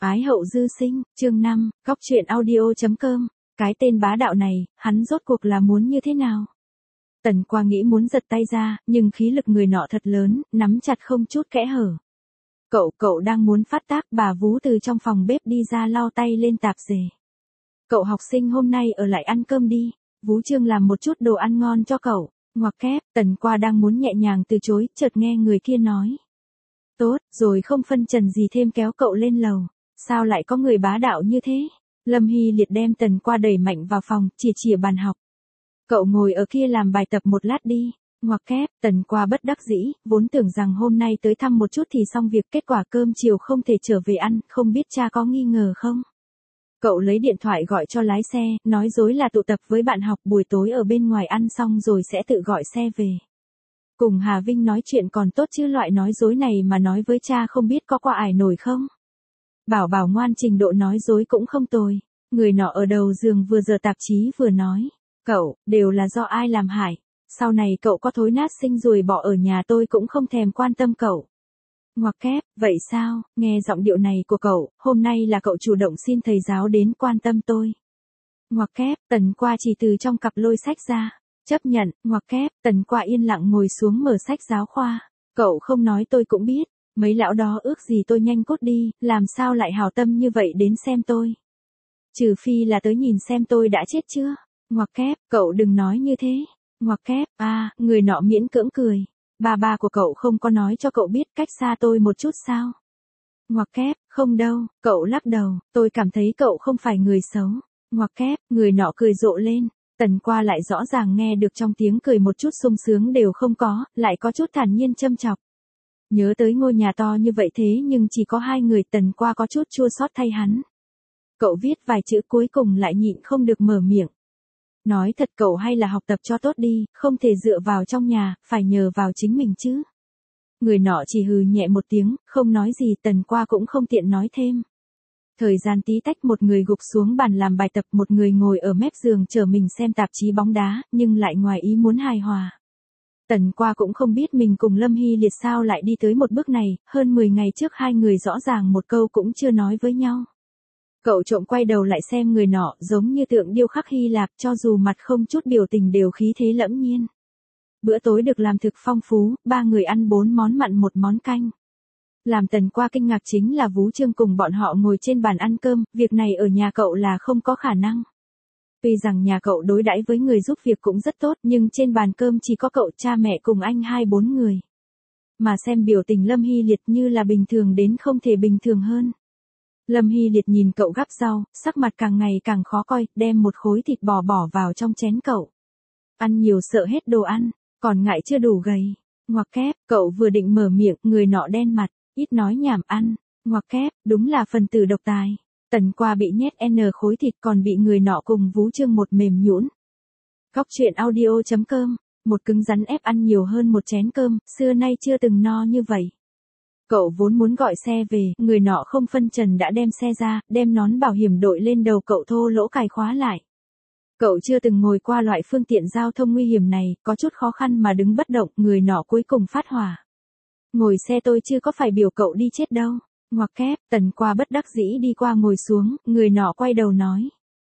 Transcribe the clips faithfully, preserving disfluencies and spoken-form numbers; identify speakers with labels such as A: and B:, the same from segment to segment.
A: Ái hậu dư sinh, chương năm, góc truyện audio chấm com. Cái tên bá đạo này, hắn rốt cuộc là muốn như thế nào? Tần Qua nghĩ muốn giật tay ra, nhưng khí lực người nọ thật lớn, nắm chặt không chút kẽ hở. Cậu, cậu đang muốn phát tác, bà Vú từ trong phòng bếp đi ra lau tay lên tạp dề. Cậu học sinh hôm nay ở lại ăn cơm đi, Vú Trương làm một chút đồ ăn ngon cho cậu. Ngoặc kép, Tần Qua đang muốn nhẹ nhàng từ chối, chợt nghe người kia nói. Tốt, rồi không phân trần gì thêm kéo cậu lên lầu. Sao lại có người bá đạo như thế? Lâm Hy Liệt đem Tần Qua đẩy mạnh vào phòng, chỉ chỉ bàn học. Cậu ngồi ở kia làm bài tập một lát đi. Ngoặc kép, Tần Qua bất đắc dĩ, vốn tưởng rằng hôm nay tới thăm một chút thì xong việc, kết quả cơm chiều không thể trở về ăn, không biết cha có nghi ngờ không? Cậu lấy điện thoại gọi cho lái xe, nói dối là tụ tập với bạn học buổi tối ở bên ngoài ăn xong rồi sẽ tự gọi xe về. Cùng Hà Vinh nói chuyện còn tốt chứ loại nói dối này mà nói với cha không biết có qua ải nổi không? Bảo Bảo ngoan trình độ nói dối cũng không tồi. Người nọ ở đầu giường vừa giờ tạp chí vừa nói. Cậu, đều là do ai làm hại. Sau này cậu có thối nát sinh ruồi bọ ở nhà tôi cũng không thèm quan tâm cậu. Ngoặc kép, vậy sao, nghe giọng điệu này của cậu, hôm nay là cậu chủ động xin thầy giáo đến quan tâm tôi. Ngoặc kép, Tần Qua chỉ từ trong cặp lôi sách ra. Chấp nhận, ngoặc kép, Tần Qua yên lặng ngồi xuống mở sách giáo khoa. Cậu không nói tôi cũng biết. Mấy lão đó ước gì tôi nhanh cút đi, làm sao lại hào tâm như vậy đến xem tôi. Trừ phi là tới nhìn xem tôi đã chết chưa. Ngoặc kép, cậu đừng nói như thế. Ngoặc kép, à, người nọ miễn cưỡng cười. Ba ba của cậu không có nói cho cậu biết cách xa tôi một chút sao. Ngoặc kép, không đâu, cậu lắc đầu, tôi cảm thấy cậu không phải người xấu. Ngoặc kép, người nọ cười rộ lên. Tần Qua lại rõ ràng nghe được trong tiếng cười một chút sung sướng đều không có, lại có chút thản nhiên châm chọc. Nhớ tới ngôi nhà to như vậy thế nhưng chỉ có hai người, Tần Qua có chút chua xót thay hắn. Cậu viết vài chữ cuối cùng lại nhịn không được mở miệng. Nói thật cậu hay là học tập cho tốt đi, không thể dựa vào trong nhà, phải nhờ vào chính mình chứ. Người nọ chỉ hừ nhẹ một tiếng, không nói gì, Tần Qua cũng không tiện nói thêm. Thời gian tí tách, một người gục xuống bàn làm bài tập, một người ngồi ở mép giường chờ mình xem tạp chí bóng đá, nhưng lại ngoài ý muốn hài hòa. Tần Qua cũng không biết mình cùng Lâm Hy Liệt sao lại đi tới một bước này, hơn mười ngày trước hai người rõ ràng một câu cũng chưa nói với nhau. Cậu trộm quay đầu lại xem người nọ, giống như tượng điêu khắc Hy Lạp, cho dù mặt không chút biểu tình đều khí thế lẫm nhiên. Bữa tối được làm thực phong phú, ba người ăn bốn món mặn một món canh. Làm Tần Qua kinh ngạc chính là Vú Trương cùng bọn họ ngồi trên bàn ăn cơm, việc này ở nhà cậu là không có khả năng. Tuy rằng nhà cậu đối đãi với người giúp việc cũng rất tốt, nhưng trên bàn cơm chỉ có cậu, cha mẹ cùng anh hai bốn người. Mà xem biểu tình Lâm Hy Liệt như là bình thường đến không thể bình thường hơn. Lâm Hy Liệt nhìn cậu gắp rau, sắc mặt càng ngày càng khó coi, đem một khối thịt bò bỏ vào trong chén cậu. Ăn nhiều sợ hết đồ ăn, còn ngại chưa đủ gầy. Ngoặc kép, cậu vừa định mở miệng, người nọ đen mặt, ít nói nhảm ăn. Ngoặc kép, đúng là phần tử độc tài. Tần Qua bị nhét n khối thịt còn bị người nọ cùng Vú Trương một mềm nhũn. Góc truyện audio chấm com, một cứng rắn ép ăn nhiều hơn một chén cơm, xưa nay chưa từng no như vậy. Cậu vốn muốn gọi xe về, người nọ không phân trần đã đem xe ra, đem nón bảo hiểm đội lên đầu cậu thô lỗ cài khóa lại. Cậu chưa từng ngồi qua loại phương tiện giao thông nguy hiểm này, có chút khó khăn mà đứng bất động, người nọ cuối cùng phát hỏa. Ngồi xe tôi chưa có phải biểu cậu đi chết đâu. Ngoặc kép, Tần Qua bất đắc dĩ đi qua ngồi xuống, người nọ quay đầu nói.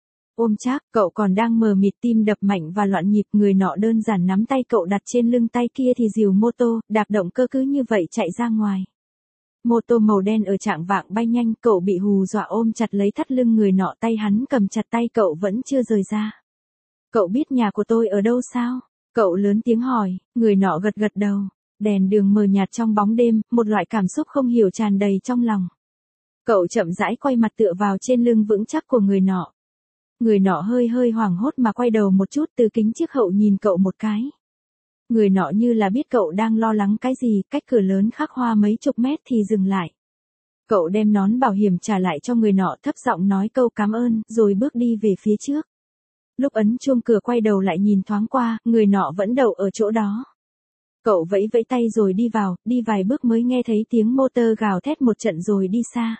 A: Ôm chắc, cậu còn đang mờ mịt, tim đập mạnh và loạn nhịp, người nọ đơn giản nắm tay cậu đặt trên lưng, tay kia thì dìu mô tô, đạp động cơ cứ như vậy chạy ra ngoài. Mô tô màu đen ở trạng vạng bay nhanh, cậu bị hù dọa ôm chặt lấy thắt lưng người nọ, tay hắn cầm chặt tay cậu vẫn chưa rời ra. Cậu biết nhà của tôi ở đâu sao? Cậu lớn tiếng hỏi, người nọ gật gật đầu. Đèn đường mờ nhạt trong bóng đêm, một loại cảm xúc không hiểu tràn đầy trong lòng. Cậu chậm rãi quay mặt tựa vào trên lưng vững chắc của người nọ. Người nọ hơi hơi hoảng hốt mà quay đầu một chút, từ kính chiếc hậu nhìn cậu một cái. Người nọ như là biết cậu đang lo lắng cái gì, cách cửa lớn khắc hoa mấy chục mét thì dừng lại. Cậu đem nón bảo hiểm trả lại cho người nọ, thấp giọng nói câu cảm ơn, rồi bước đi về phía trước. Lúc ấn chuông cửa quay đầu lại nhìn thoáng qua, người nọ vẫn đậu ở chỗ đó. Cậu vẫy vẫy tay rồi đi vào, đi vài bước mới nghe thấy tiếng motor gào thét một trận rồi đi xa.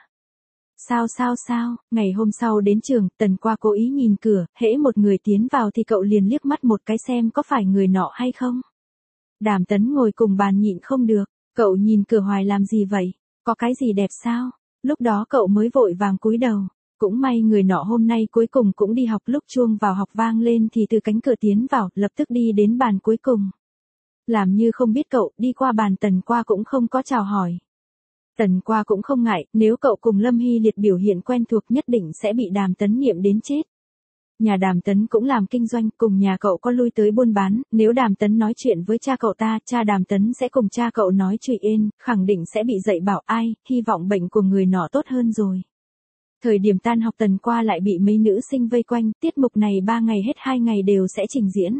A: Sao sao sao, ngày hôm sau đến trường, Tần Qua cố ý nhìn cửa, hễ một người tiến vào thì cậu liền liếc mắt một cái xem có phải người nọ hay không. Đàm Tấn ngồi cùng bàn nhịn không được, cậu nhìn cửa hoài làm gì vậy, có cái gì đẹp sao? Lúc đó cậu mới vội vàng cúi đầu. Cũng may người nọ hôm nay cuối cùng cũng đi học, lúc chuông vào học vang lên thì từ cánh cửa tiến vào, lập tức đi đến bàn cuối cùng. Làm như không biết cậu, đi qua bàn Tần Qua cũng không có chào hỏi. Tần Qua cũng không ngại, nếu cậu cùng Lâm Hy Liệt biểu hiện quen thuộc nhất định sẽ bị Đàm Tấn niệm đến chết. Nhà Đàm Tấn cũng làm kinh doanh, cùng nhà cậu có lui tới buôn bán, nếu Đàm Tấn nói chuyện với cha cậu ta, cha Đàm Tấn sẽ cùng cha cậu nói chuyện ên, khẳng định sẽ bị dạy bảo ai, hy vọng bệnh của người nọ tốt hơn rồi. Thời điểm tan học Tần Qua lại bị mấy nữ sinh vây quanh, tiết mục này ba ngày hết hai ngày đều sẽ trình diễn.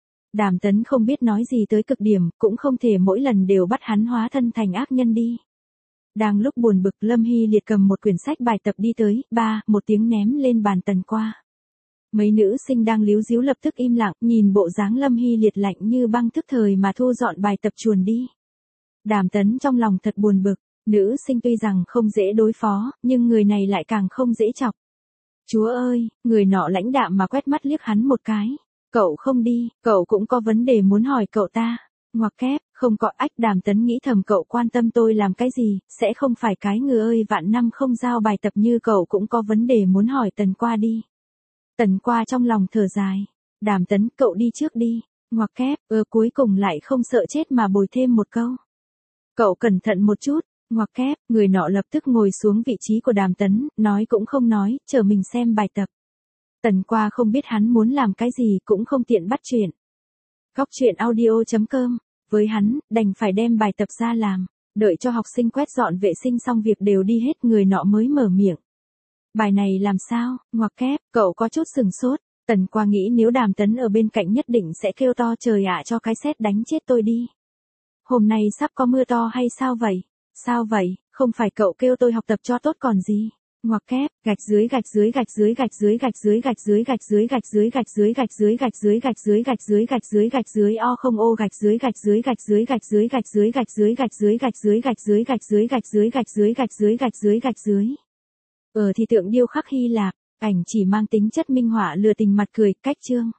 A: Đàm Tấn không biết nói gì tới cực điểm, cũng không thể mỗi lần đều bắt hắn hóa thân thành ác nhân đi. Đang lúc buồn bực, Lâm Hy Liệt cầm một quyển sách bài tập đi tới, ba, một tiếng ném lên bàn Tần Qua. Mấy nữ sinh đang líu díu lập tức im lặng, nhìn bộ dáng Lâm Hy Liệt lạnh như băng thức thời mà thu dọn bài tập chuồn đi. Đàm Tấn trong lòng thật buồn bực, nữ sinh tuy rằng không dễ đối phó, nhưng người này lại càng không dễ chọc. Chúa ơi, người nọ lãnh đạm mà quét mắt liếc hắn một cái. Cậu không đi, cậu cũng có vấn đề muốn hỏi cậu ta. Ngoặc kép, không có ách. Đàm Tấn nghĩ thầm, cậu quan tâm tôi làm cái gì, sẽ không phải cái người ơi vạn năm không giao bài tập như cậu cũng có vấn đề muốn hỏi Tần Qua đi. Tần Qua trong lòng thở dài. Đàm Tấn, cậu đi trước đi. Ngoặc kép, ơ cuối cùng lại không sợ chết mà bồi thêm một câu. Cậu cẩn thận một chút. Ngoặc kép, người nọ lập tức ngồi xuống vị trí của Đàm Tấn, nói cũng không nói, chờ mình xem bài tập. Tần Qua không biết hắn muốn làm cái gì, cũng không tiện bắt chuyện. Góc truyện audio chấm com, với hắn, đành phải đem bài tập ra làm, đợi cho học sinh quét dọn vệ sinh xong việc đều đi hết, người nọ mới mở miệng. Bài này làm sao? Ngoặc kép, cậu có chút sừng sốt. Tần Qua nghĩ nếu Đàm Tấn ở bên cạnh nhất định sẽ kêu to trời ạ cho cái sét đánh chết tôi đi. Hôm nay sắp có mưa to hay sao vậy? Sao vậy, không phải cậu kêu tôi học tập cho tốt còn gì? Ngoặc kép, gạch dưới gạch dưới gạch dưới gạch dưới gạch dưới gạch dưới gạch dưới gạch dưới gạch dưới gạch dưới gạch dưới gạch dưới gạch dưới gạch dưới gạch dưới o không ô gạch dưới gạch dưới gạch dưới gạch dưới gạch dưới gạch dưới gạch dưới gạch dưới gạch dưới gạch dưới gạch dưới gạch dưới gạch dưới gạch dưới gạch dưới. Ở thì tượng điêu khắc Hy Lạp, ảnh chỉ mang tính chất minh họa lừa tình mặt cười, cách chương.